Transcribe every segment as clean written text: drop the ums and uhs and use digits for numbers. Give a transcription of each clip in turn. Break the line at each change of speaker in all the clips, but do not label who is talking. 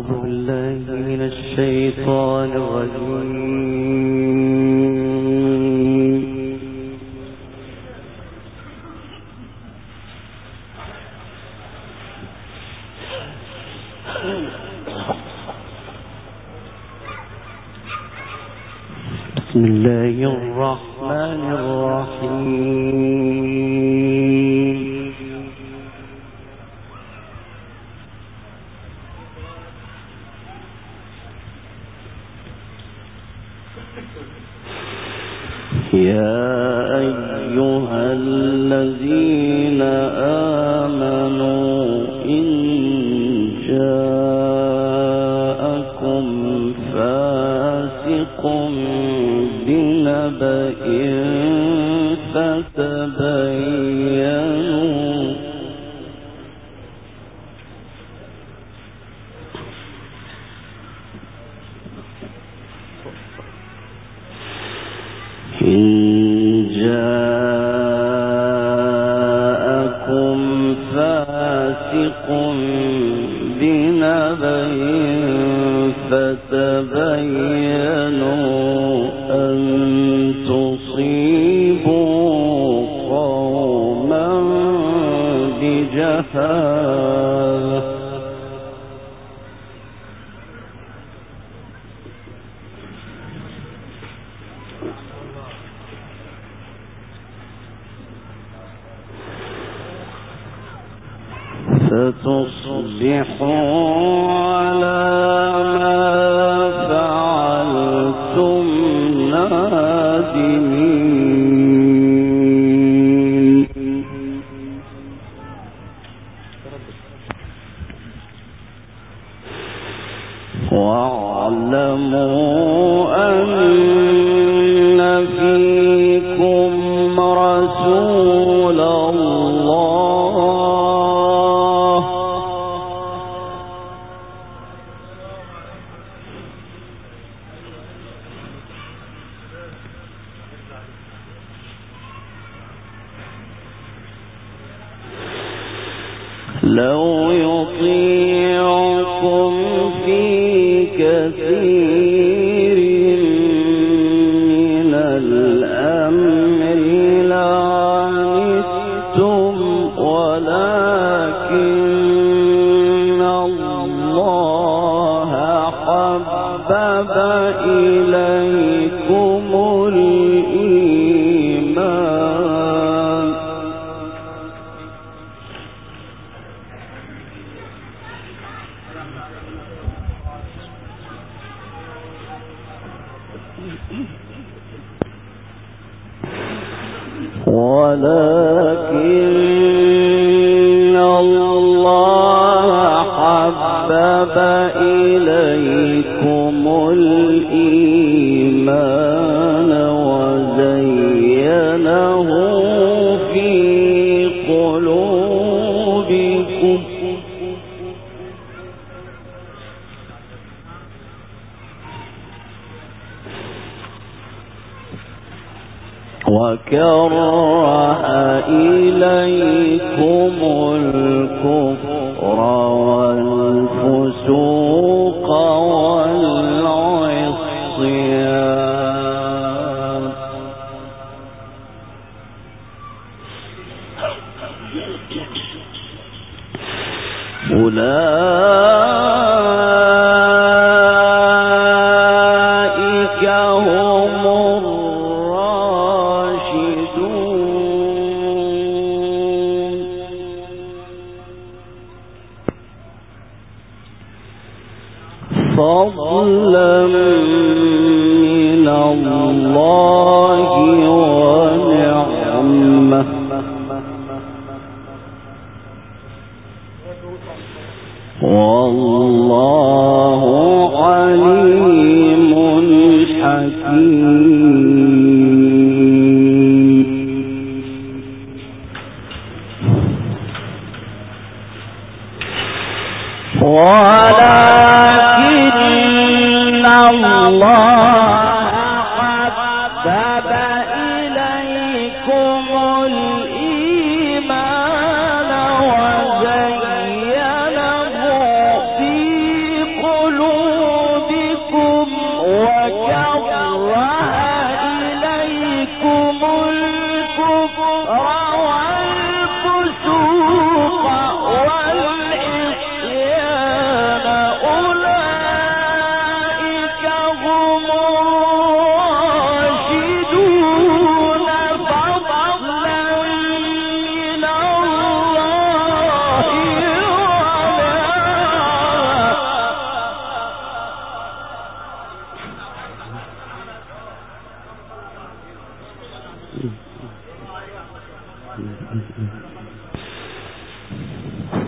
الشيطان الرجيم. بسم الله الرحمن الرحيم. يا أيها الذين آمنوا إن جاءكم فاسق بنبأ فتبينوا فتبينوا أن تصيبوا قوما بجهالة فتصبحوا على ما فعلتم نادمين. واعلموا أن فيكم رسول الله لو يطيعكم في كثير من الأمر لعنتم ولكن الله حبب إليكم الإيمان وزينه في قلوبكم وكره إليكم الكفر والفسوق والعصيان أولئك هم الراشدون فضلا من الله ونعمة والله عليم حكيم. ولكن الله حبب إليكم الإيمان وزينه في قلوبكم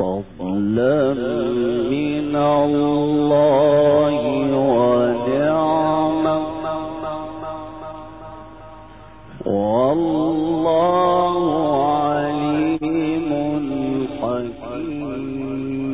فضلا من الله ونعمة والله عليم حكيم.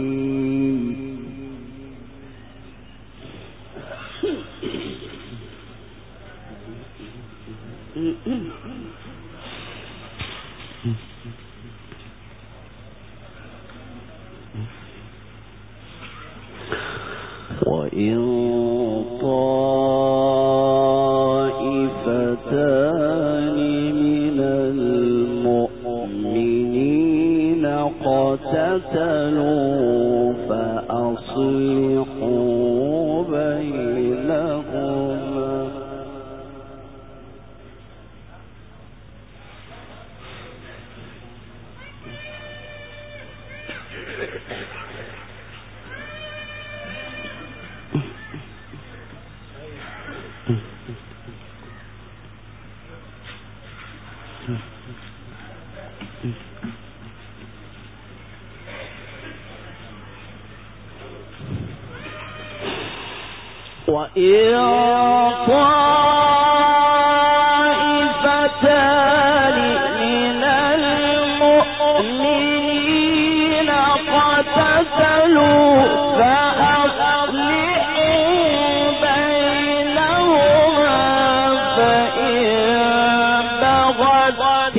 وإن طائفتان من المؤمنين اقتتلوا فأصلحوا بينهما وإن طائفتان من المؤمنين اقتتلوا فأصلحوا بينهما فإن بغت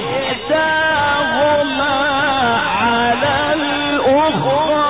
إحداهما على الأخرى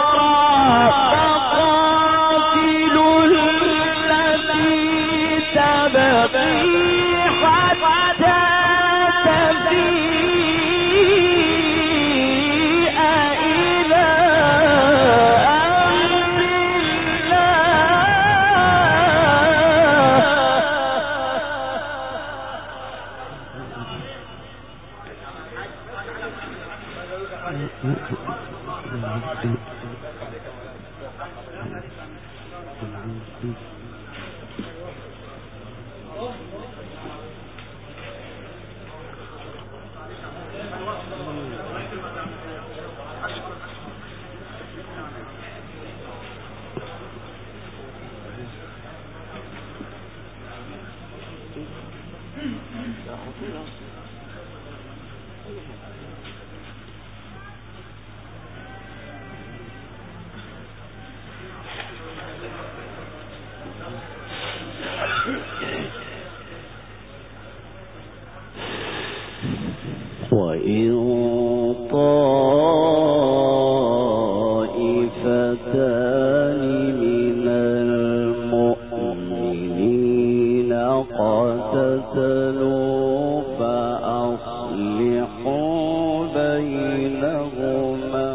وإن طائفتان من المؤمنين اقتتلوا فأصلحوا بينهما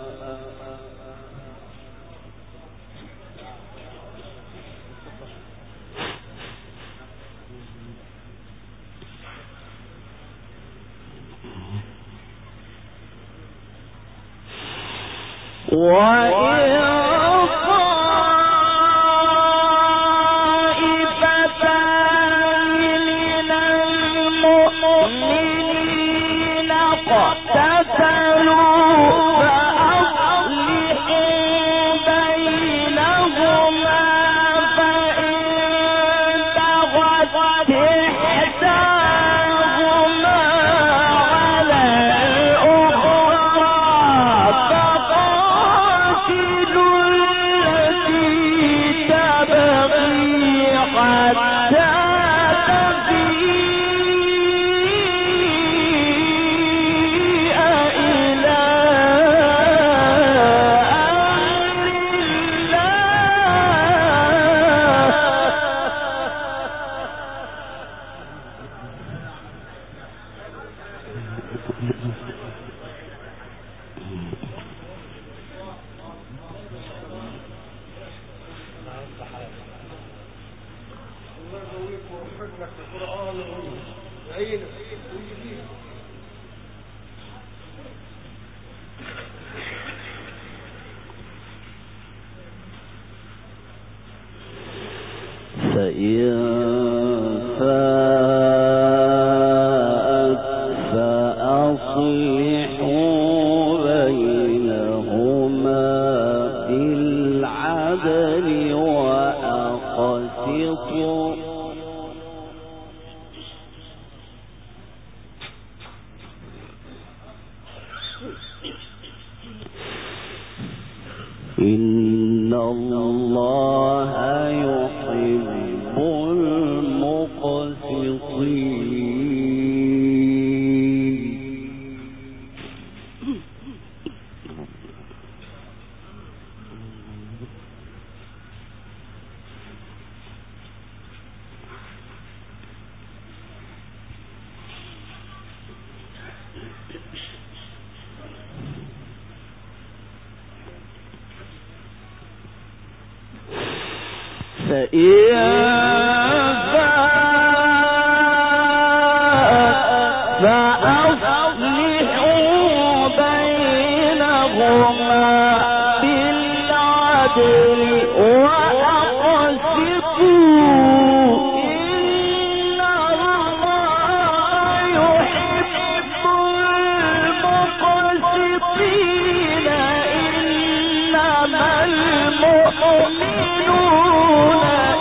وإن طائفتان من المؤمنين اقتتلوا فأصلحوا بينهما فإن بغت إحداهما على الأخرى فإن فاءت فأصلحوا بينهما
إن الله يحب المقسطين.
فأصلحوا بينهما بالعدل وأقسطوا إن الله يحب المقسطين. إنما المؤمنون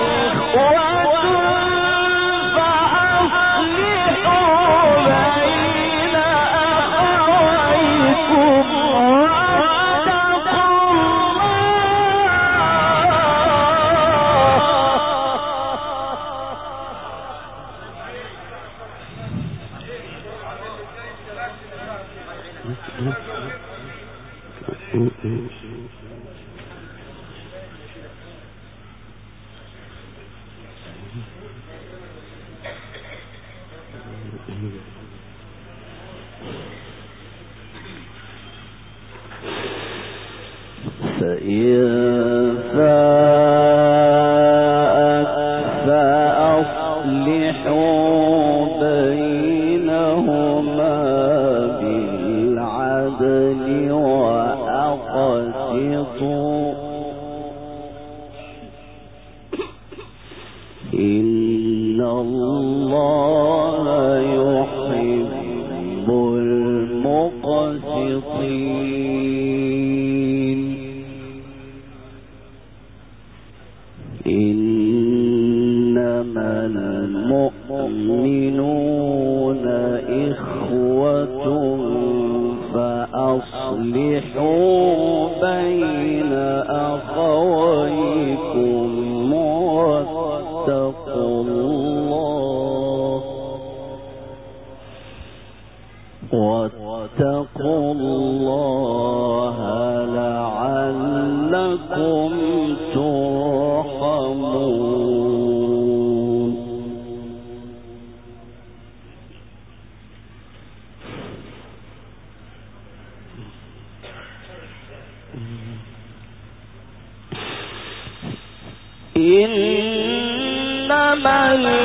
إن الله يحب المقسطين. إنما المؤمنون إخوة فأصلحوا بين أخويكم واتقوا الله لعلكم ترحمون. إنما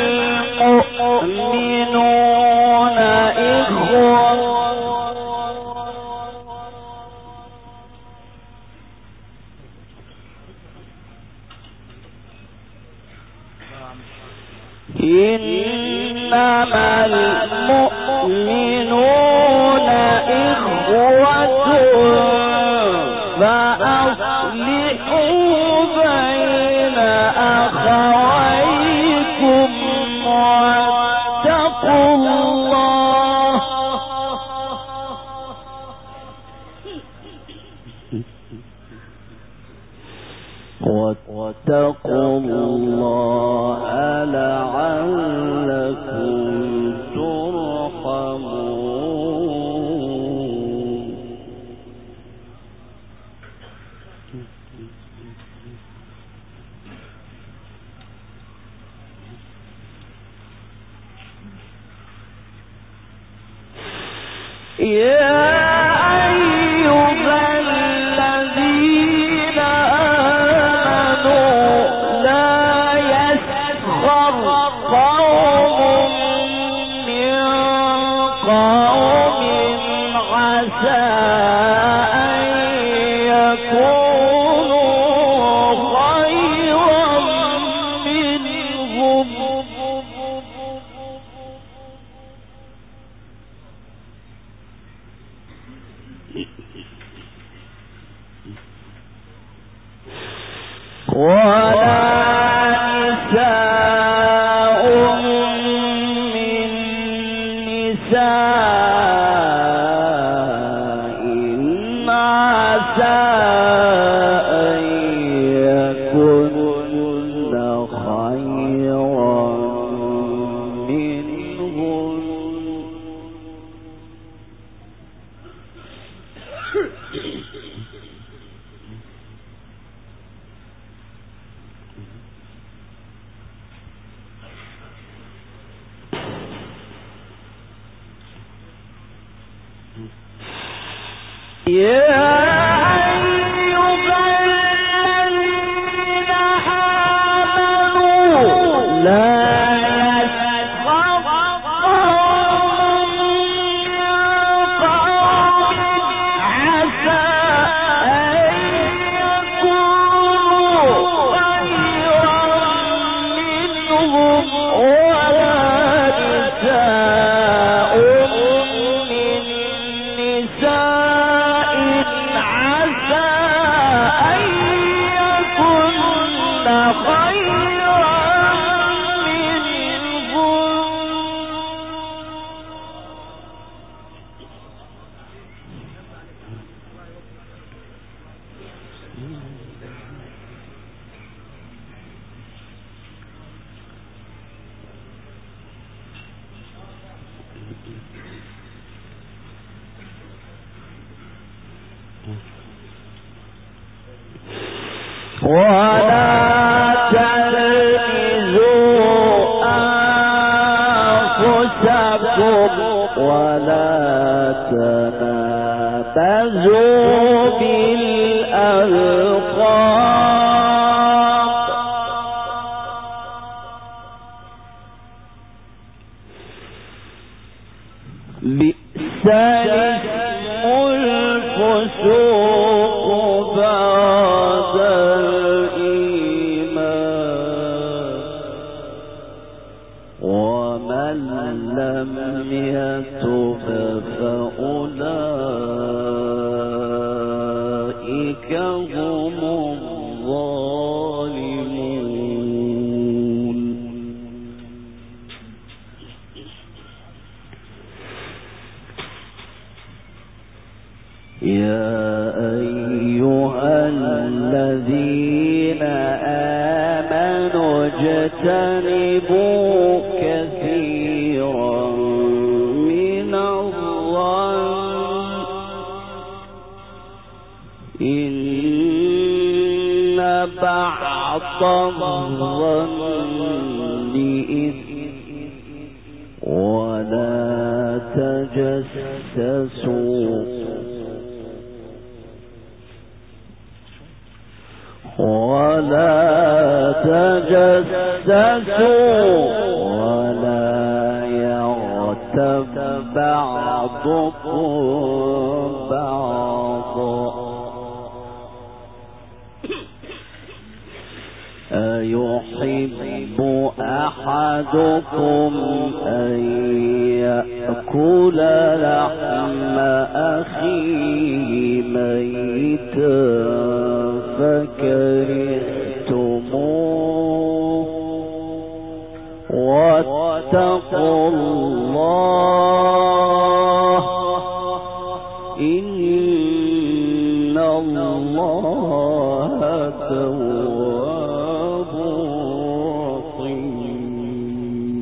المؤمنون إخوة إنما المؤمنون إخوة فأصلحوا بين أخويكم واتقوا الله لعلكم ترحمون. يا أيها الذين آمنوا لا يسخر قوم من قوم عسى أن يكونوا خيرا منهم ولا نساء من نساء عسى
أيحب أحدكم أن يأكل لحم أخيه ميتا فكرهتموه واتقوا الله إن الله تواب رحيم.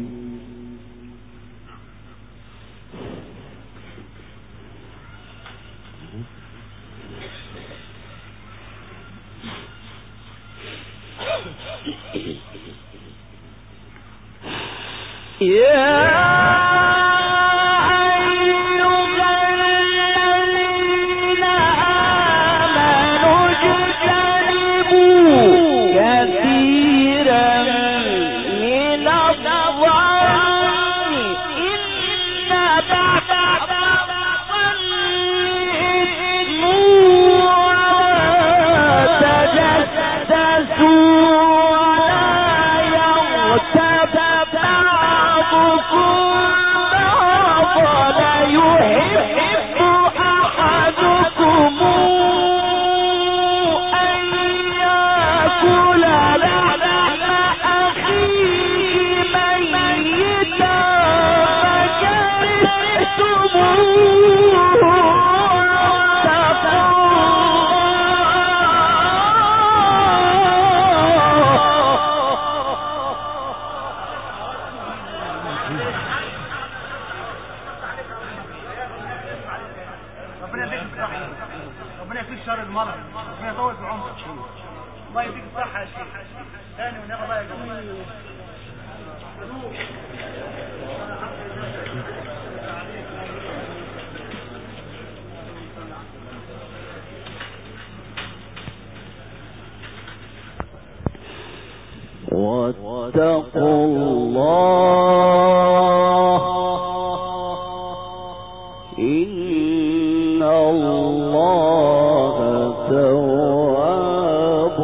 ربنا يكفيك شر المرض، ربنا يطول في عمرك، الله يديك الصحة يا شيخ. ثاني ونعم الله يا جماعة.
واتقوا الله إن الله تواب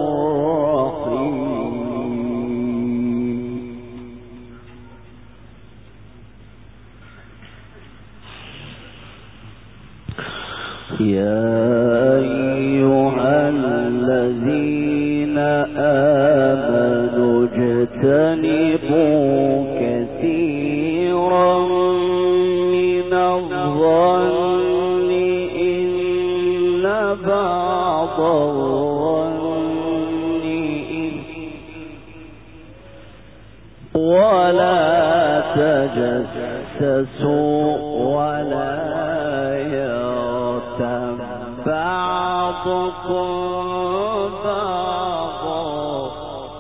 رحيم. يا أيها الذين آمنوا اجتنبوا كثيرا من الظن إن بعض الظن ولا تجسسوا ولا يغتب بعضكم بعضا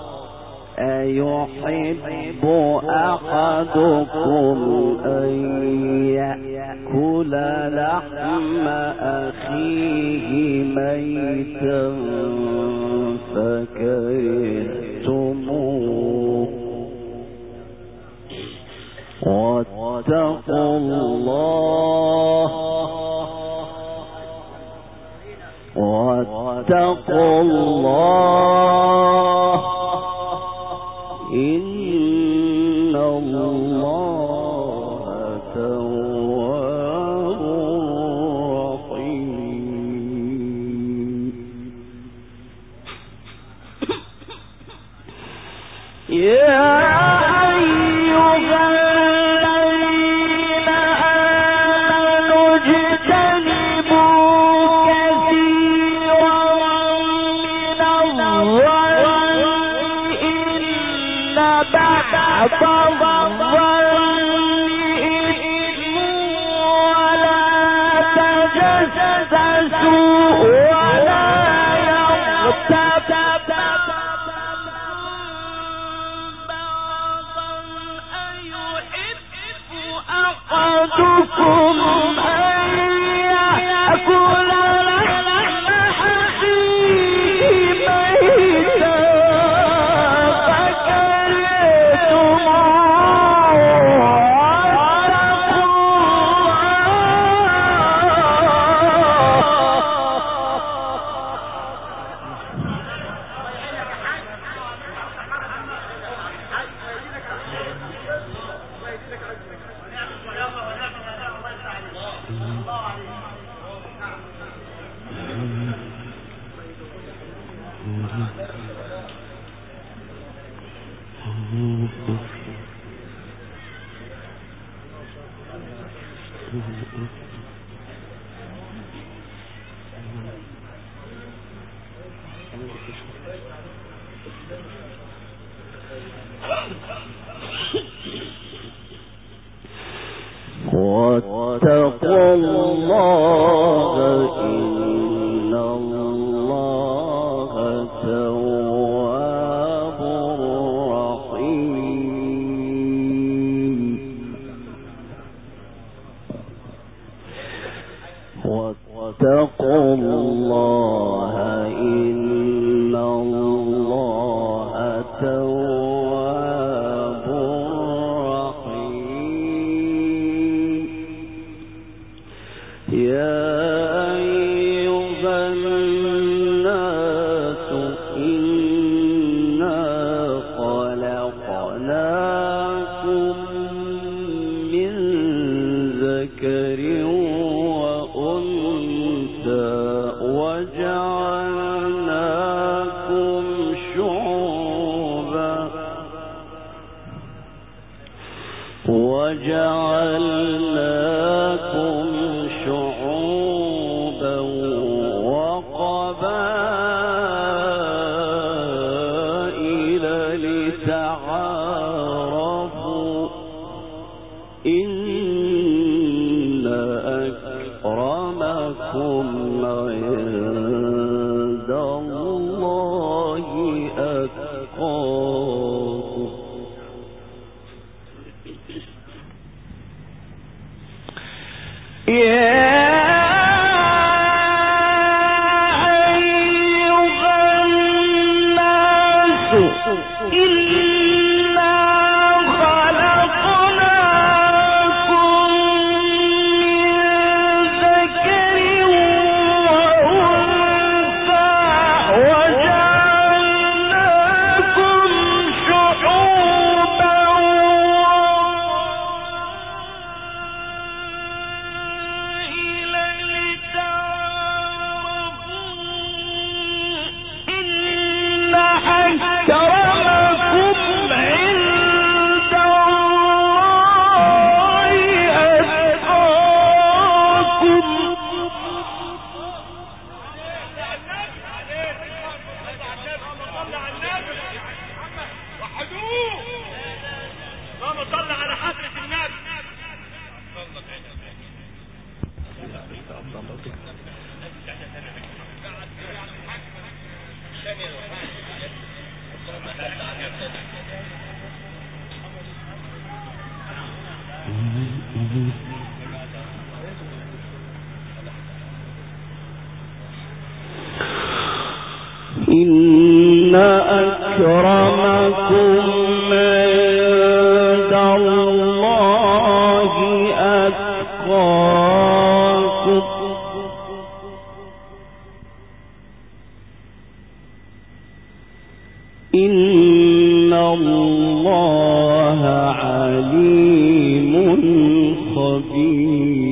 أيحب أحدكم أن يأكل لحم أخيه ميتا فكرهتموه واتقوا الله إن الله تواب رحيم. يا أيها الذين آمنوا اجتنبوا كثيرا من الظن إن بعض الظن ولا تجسسوا ولا يغتب أحدكم أن يأكل لحم أخيه ميتا واتقوا الله إن الله تواب رحيم. واتقوا الله إن الله تواب رحيم. يا أيها الناس إنا خلقناكم من ذكر وأنثى وجعلناكم شعوبا وقبائل لتعارفوا إن أكرمكم عند الله إن أكرمكم عند الله أتقاكم إن الله عليم خبير.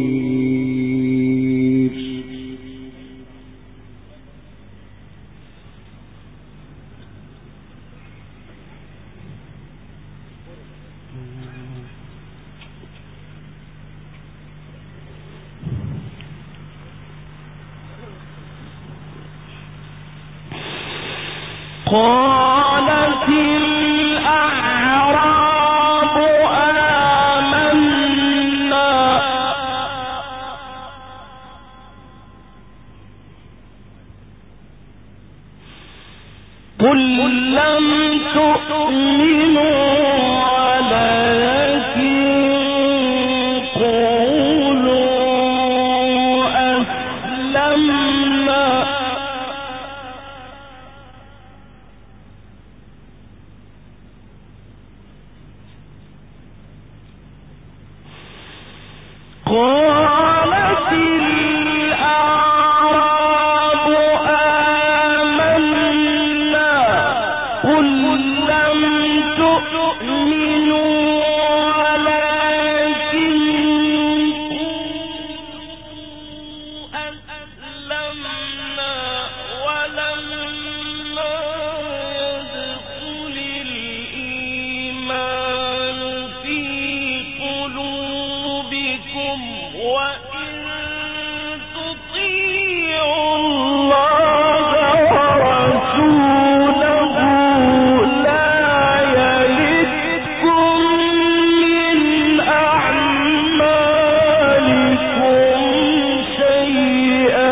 قالت الأعراب آمنا قل لم تؤمنوا ولكن قولوا أسلمنا قالت الأعراب آمنا قل لم تؤمنوا ولكن أسلمنا ولما يدخل الإيمان في قلوبكم وإن تطيعوا الله ورسوله لا يلدكم من أعمالكم شيئا.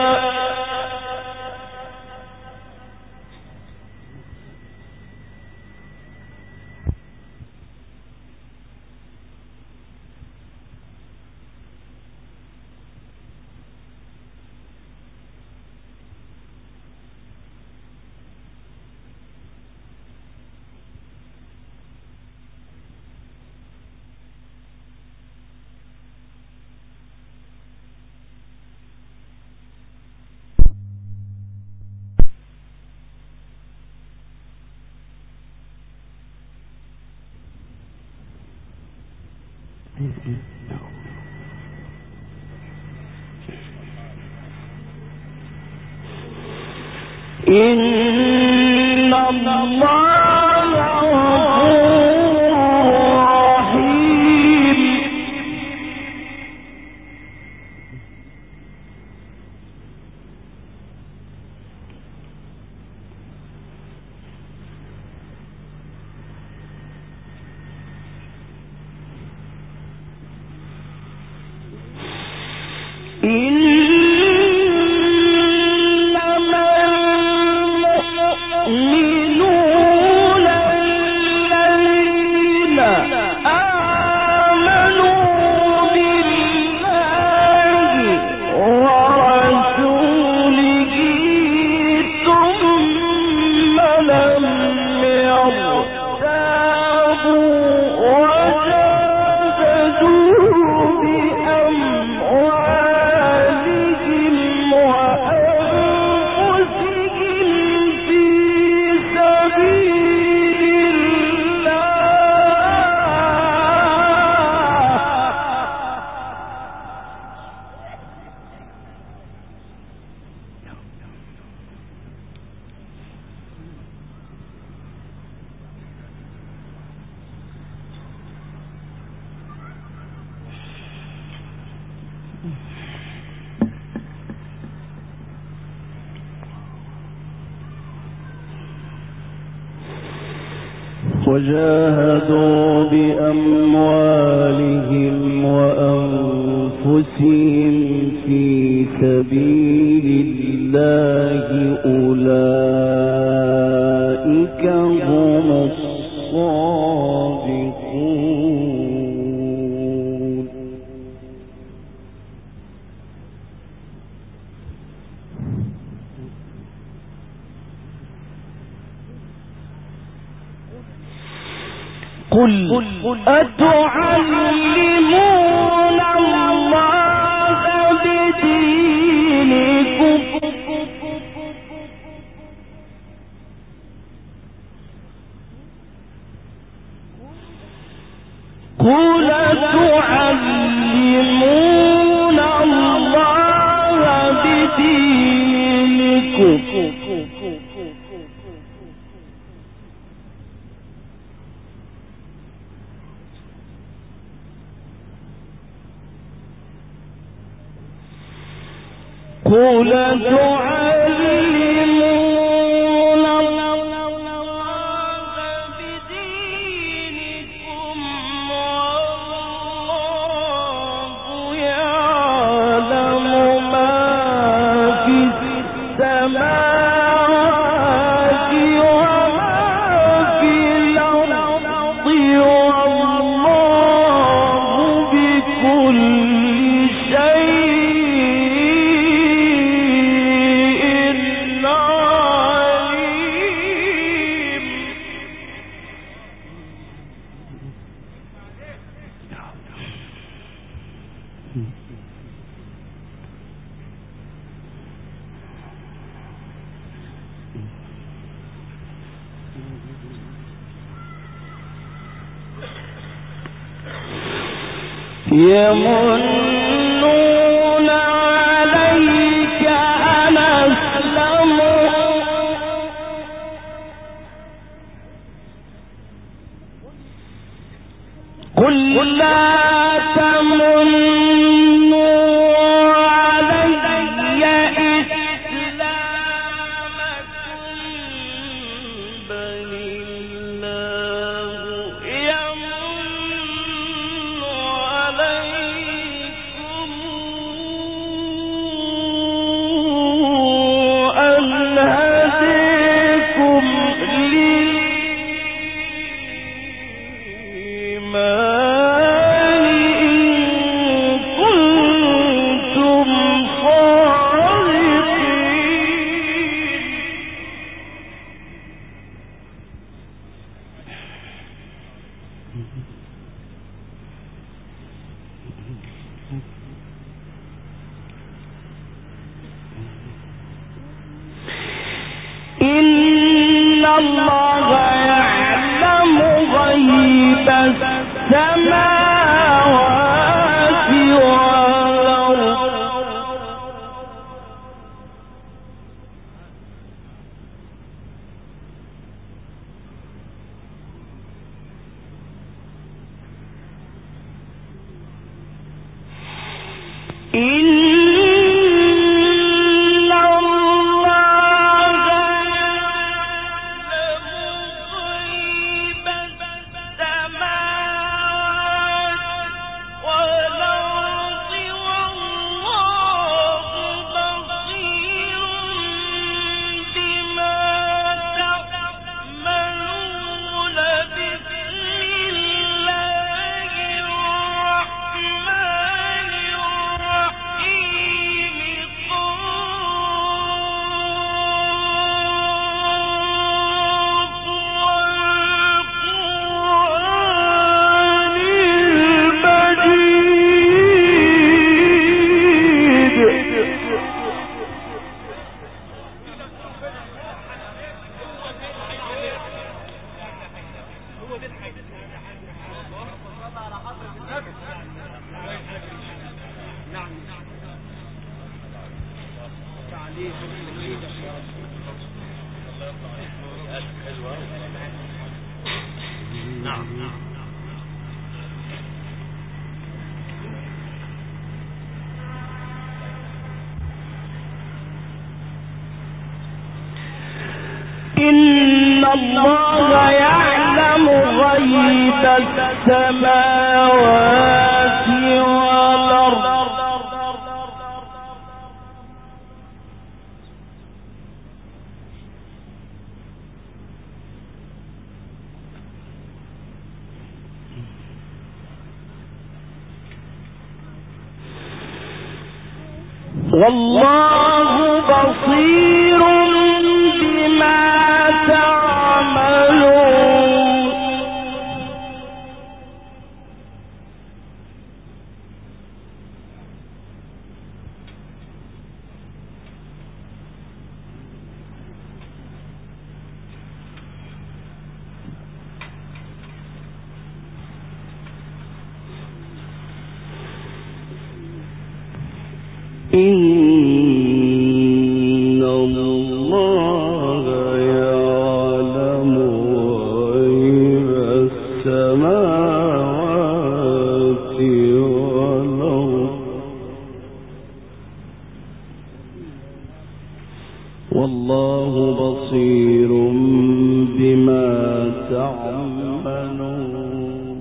إن الله غفور رحيم. إنما المؤمنون وجاهدوا بأموالهم وأنفسهم في سبيل الله أولئك هم الصادقون. قل أتعلمون الله بدينكم قل أتعلمون الله بدينكم قل تعلمون الله بدينكم والله يعلم ما في السماوات وما في الأرض والله بكل يمنون عليك أن أسلموا قل لا تمنوا علي إسلامكم بل الله يمن عليكم أن هديكم للإيمان إن كنتم صادقين. إن الله يعلم غيب السماوات والأرض إن الله يعلم
السماوات والأرض والله بصير بما تعملون إن الله يعلم غيب السماوات والأرض والله بصير بما تعملون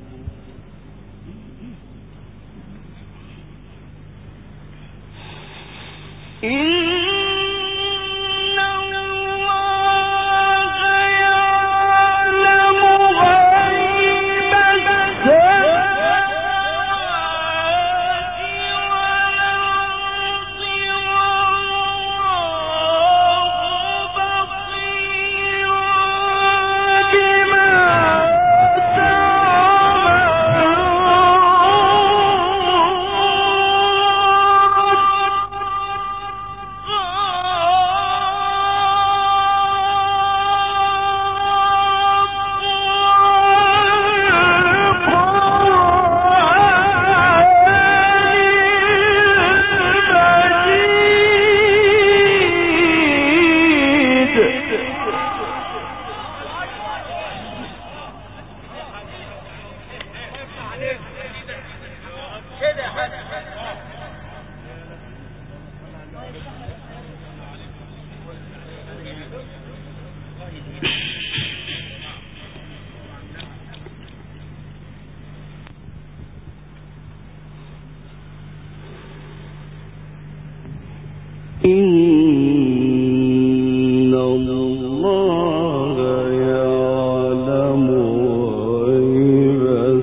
إن الله يعلم غيب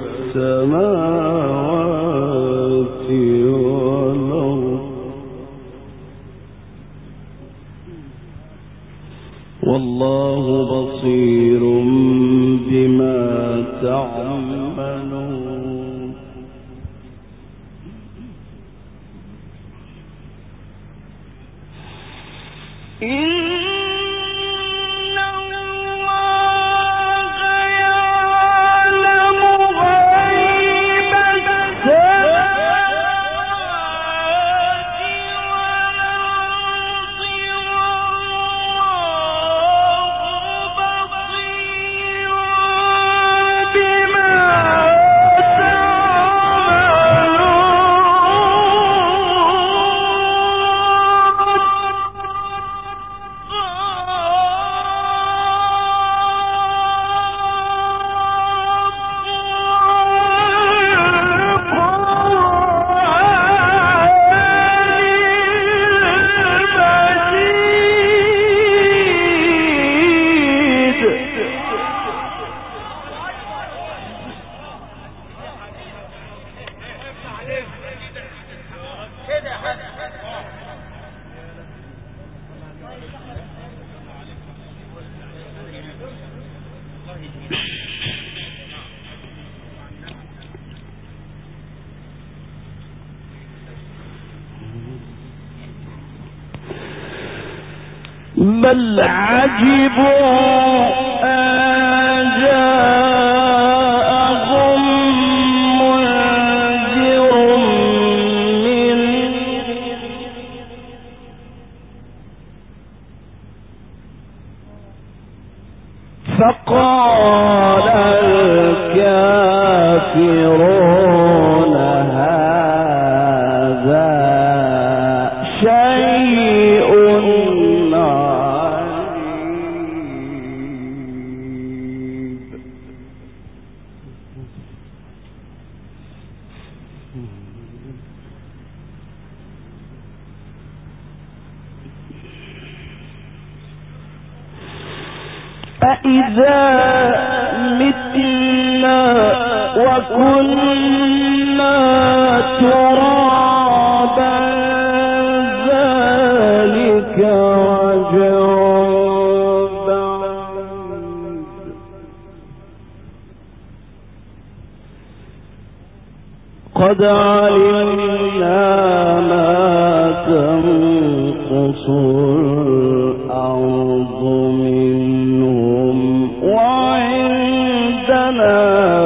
السماوات والأرض والله بصير بما تعملون إن الله يعلم غيب السماوات والأرض والله بصير بما بل عجبوا أن جاءهم منذر فقال الكافرون هذا شيء عجيب أإذا متنا وكنا ترابا ذلك رجع بعيد. قد علمنا ما تنقص الأرض منهم وعندنا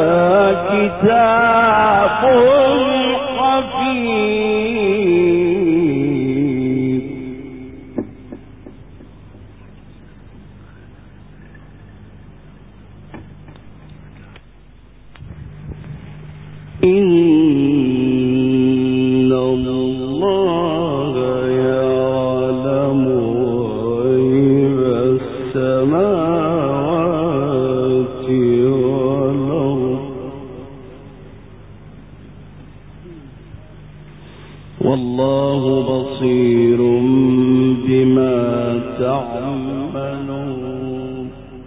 كتاب حفيظ. إن الله يعلم غيب السماوات والأرض والله بصير بما تعملون.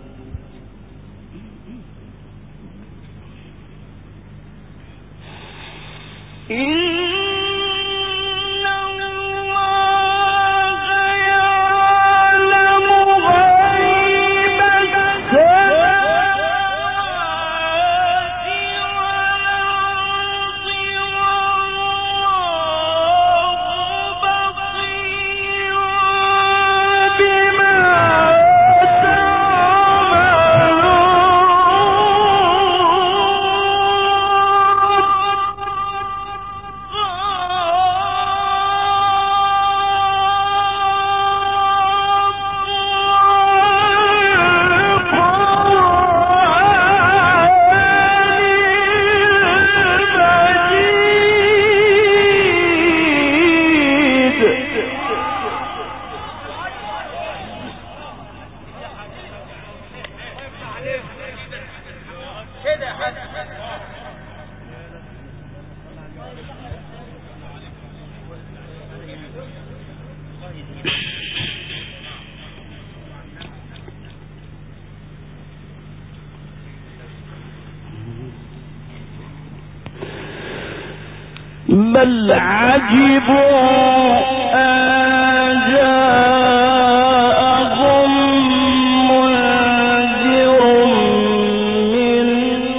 بل عجبوا أن جاءهم منذر منهم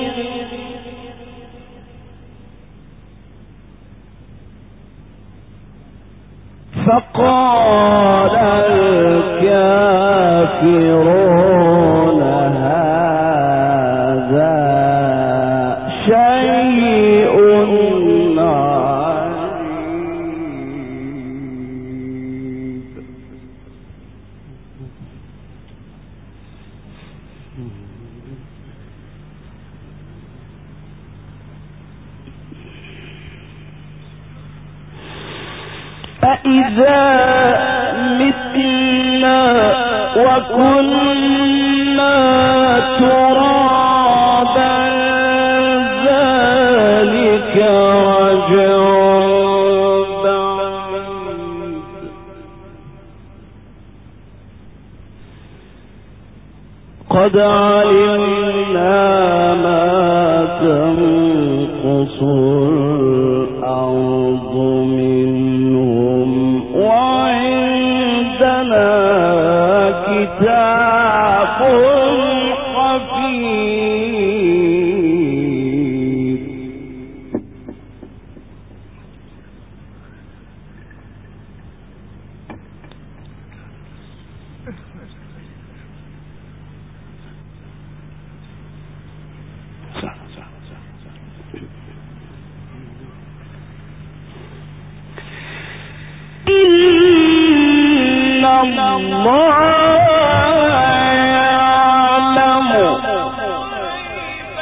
فقال الكافرون هذا شيء أإذا متنا وكنا ترابا ذلك رجع بعيد. قد علمنا ما تنقص الأرض منهم وعندنا كتاب حفيظ. إن الله يعلم غيب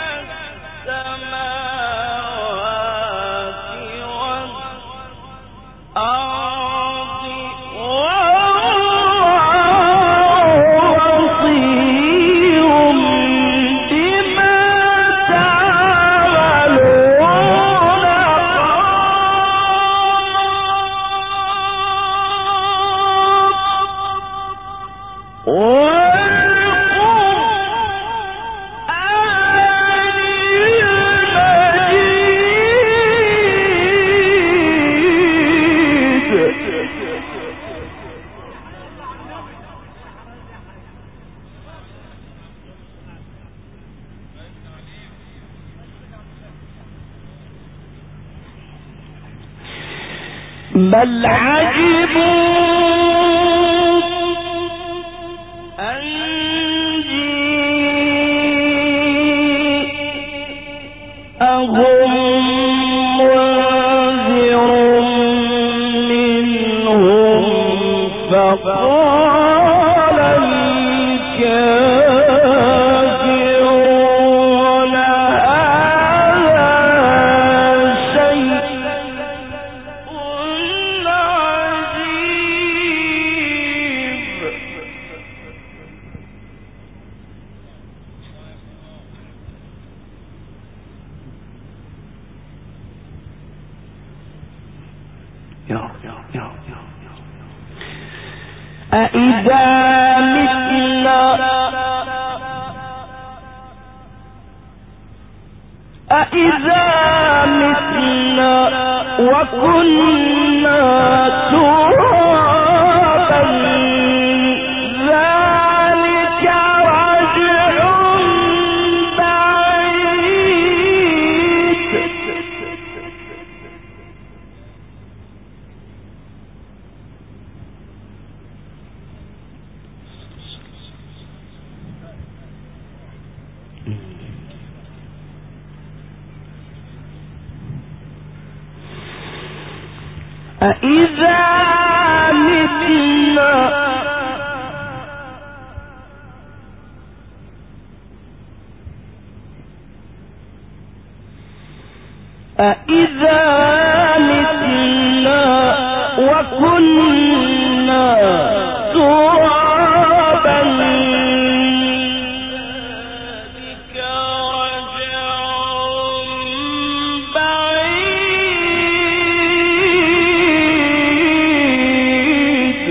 السماوات والأرض والله بصير بما تعملون. بل عجبوا أن جيءهم منذر منهم فقال الكافرون هذا شيء أإذا متنا وكنا ترابا ذلك رجع بعيد أإذا متنا وكنا ترابا ذلك رجع بعيد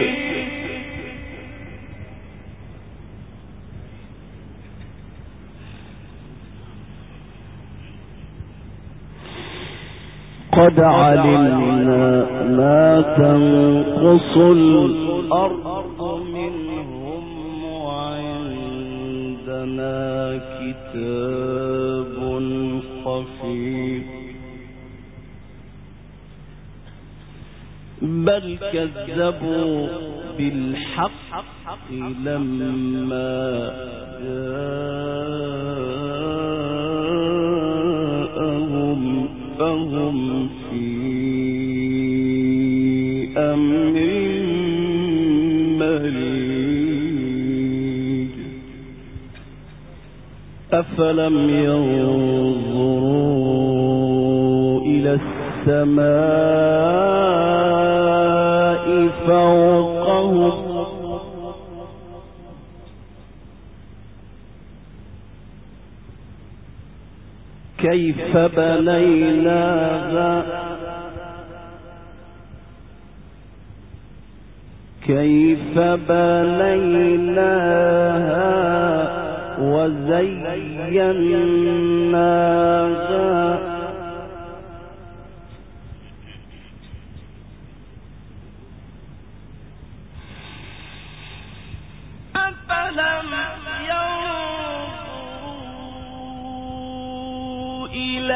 قد علمنا ما تنقص الأرض منهم وعندنا كتاب حفيظ بل كذبوا بالحق لما جاءهم فهم في أمر مريج أفلم ينظروا إلى السماء فوقهم كيف بنيناها وزيناها أفلم ينظروا إلى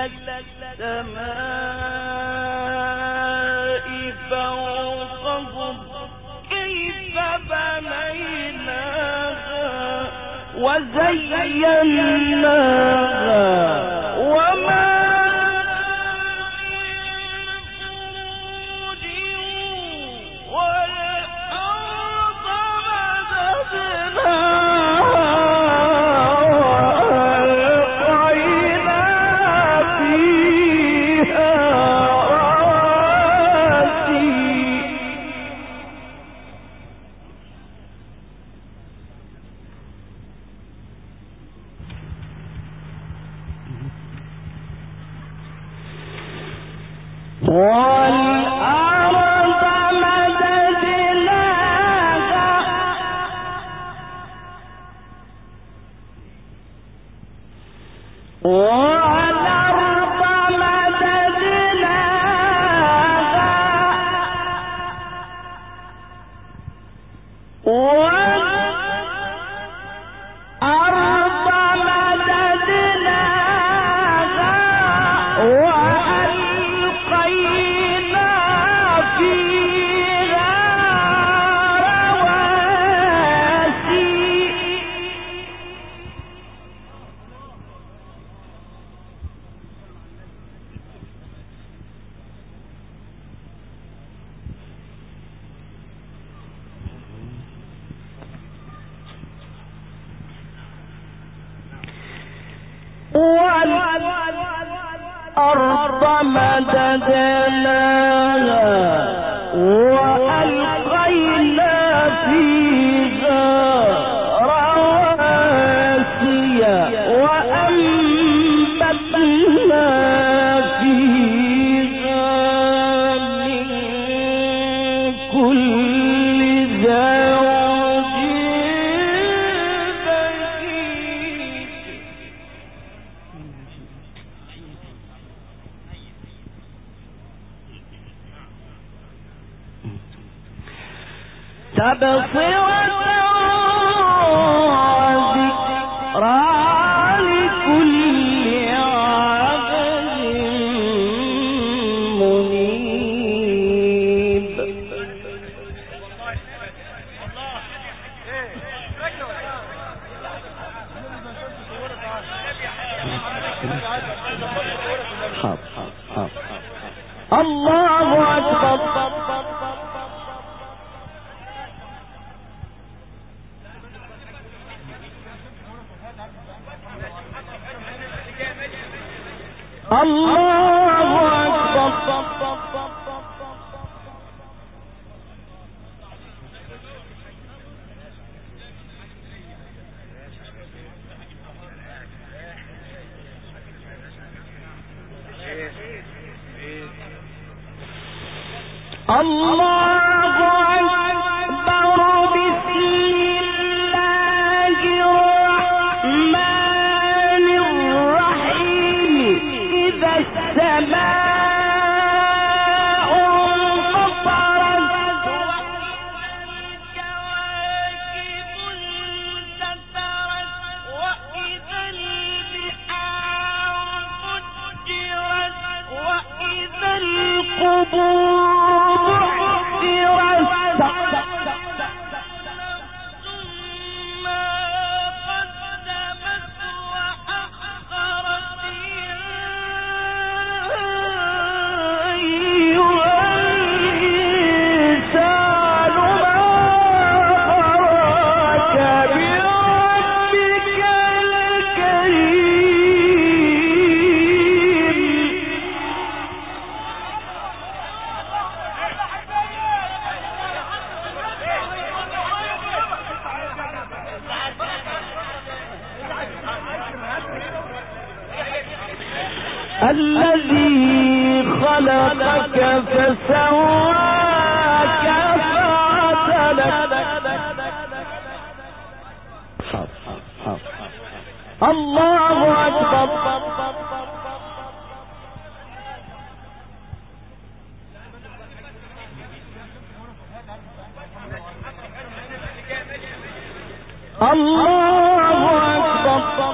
السماء فوقهم كيف بنيناها وزيناها وما وألقينا فيها
والأرض مددناها وألقينا فيها رواسي وأنبتنا فيها من كل زوج بهيج تبصرة وذكرى لكل عبد منيب. الله أكبر. الله أكبر. الله أكبر. بسم الله الرحمن الرحيم. إذا السماء انفطرت والكواكب انتثرت وإذا البحار فجرت وإذا القبور بعثرت ما قدمت وأخرت أيها الإنسان ما غرك بربك الكريم. الذي خلقك فسواك فعدلك. الله أكبر. الله أكبر.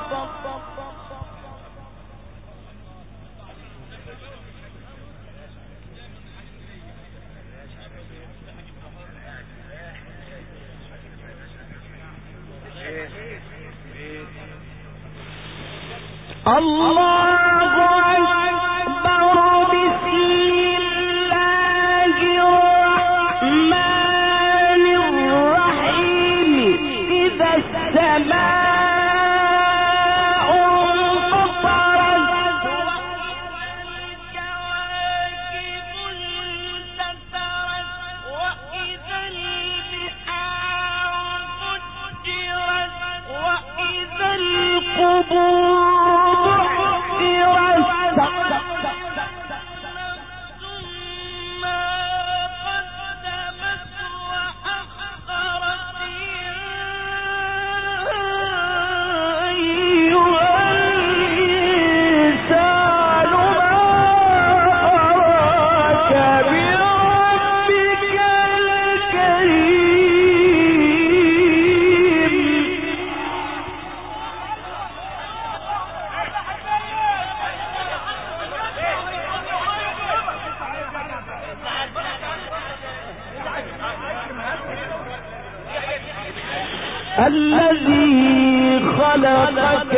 الله أكبر. بسم الله الرحمن الرحيم. إذا السماء انفطرت والكواكب انتثرت وإذا البحار فجرت وإذا القبور بعثرت ما قدمت وأخرت أيها الإنسان ما غرك بربك الكريم. الذي خلقك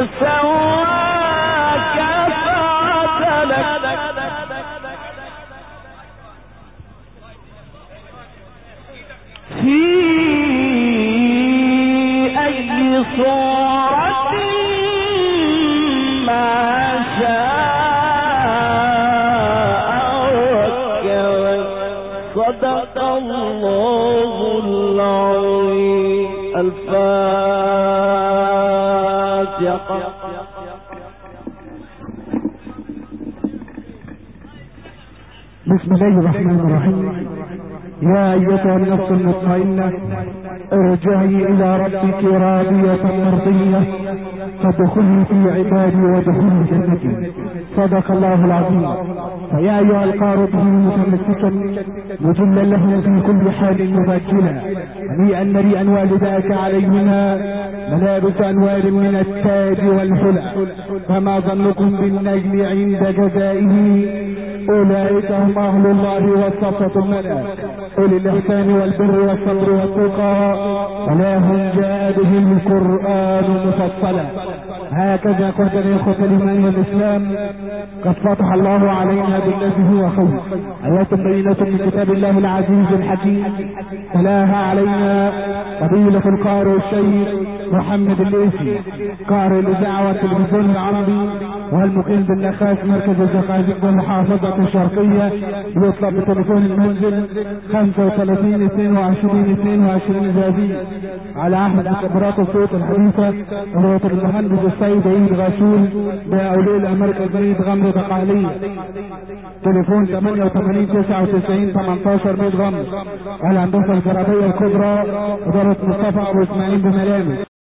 فسواك فعدلك. في أي صورة ما شاء الفاتحة.
بسم الله الرحمن الرحيم. يا أيتها النفس المطمئنة ارجعي إلى ربك راضية مرضية فادخلي في عبادي وادخلي جنتي. صدق الله العظيم. فيا أيها القارئ به متمسكا مجلا له في كل حال مبجلا هنيئا مريئا والداك عليهما ملابس أنوار من التاج والحلى فما ظنكم بالنجل عند جزائه أولئك هم أهل الله والصفة الملأ أولي الإحسان والبر والصبر والتقى ولا هم جاء بهم القرآن مفصلا. هكذا قد الإخوة الإيمان والإسلام قد فتح الله علينا بالذي هو خير آيات بينة من كتاب الله العزيز الحكيم تلاها علينا فضيلة القارئ الشيخ محمد الليثي قارئ الإذاعة والتلفزيون العربي والمقيم بالنخاس مركز الزقازيق والمحافظة الشرقية. يطلب بتليفون المنزل 35 22 22 زازي على عهد خبرات الصوت الحديثة رؤية المهندس السيد عيد غاشول بأوليل أمريكا جديد غمر دقالية. تليفون 88 99 18 100 غمر. الهندسة الجرابية الكبرى إدارة مصطفى أبو إسماعيل بملامس.